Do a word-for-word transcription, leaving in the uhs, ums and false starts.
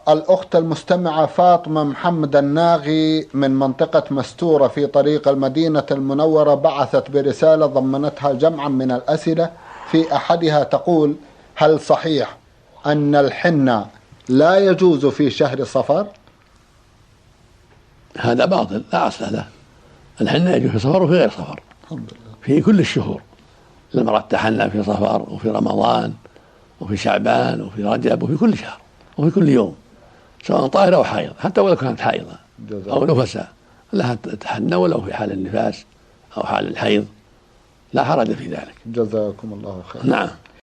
الأخت المستمعة فاطمة محمد الناغي من منطقة مستورة في طريق المدينة المنورة بعثت برسالة ضمنتها جمعا من الأسئلة. في أحدها تقول: هل صحيح أن الحنة لا يجوز في شهر صفر؟ هذا باطل، لا أصل له. الحنة يجوز في صفر وفي غير صفر، في كل الشهور. المرأة تحنى في صفر وفي رمضان وفي شعبان وفي رجب وفي كل شهر وفي كل يوم، سواء طاهرة أو حائضة، حتى ولو كانت حائضة أو نفساء لها تحنى ولو في حال النفاس أو حال الحيض، لا حرج في ذلك. جزاكم الله خير. نعم.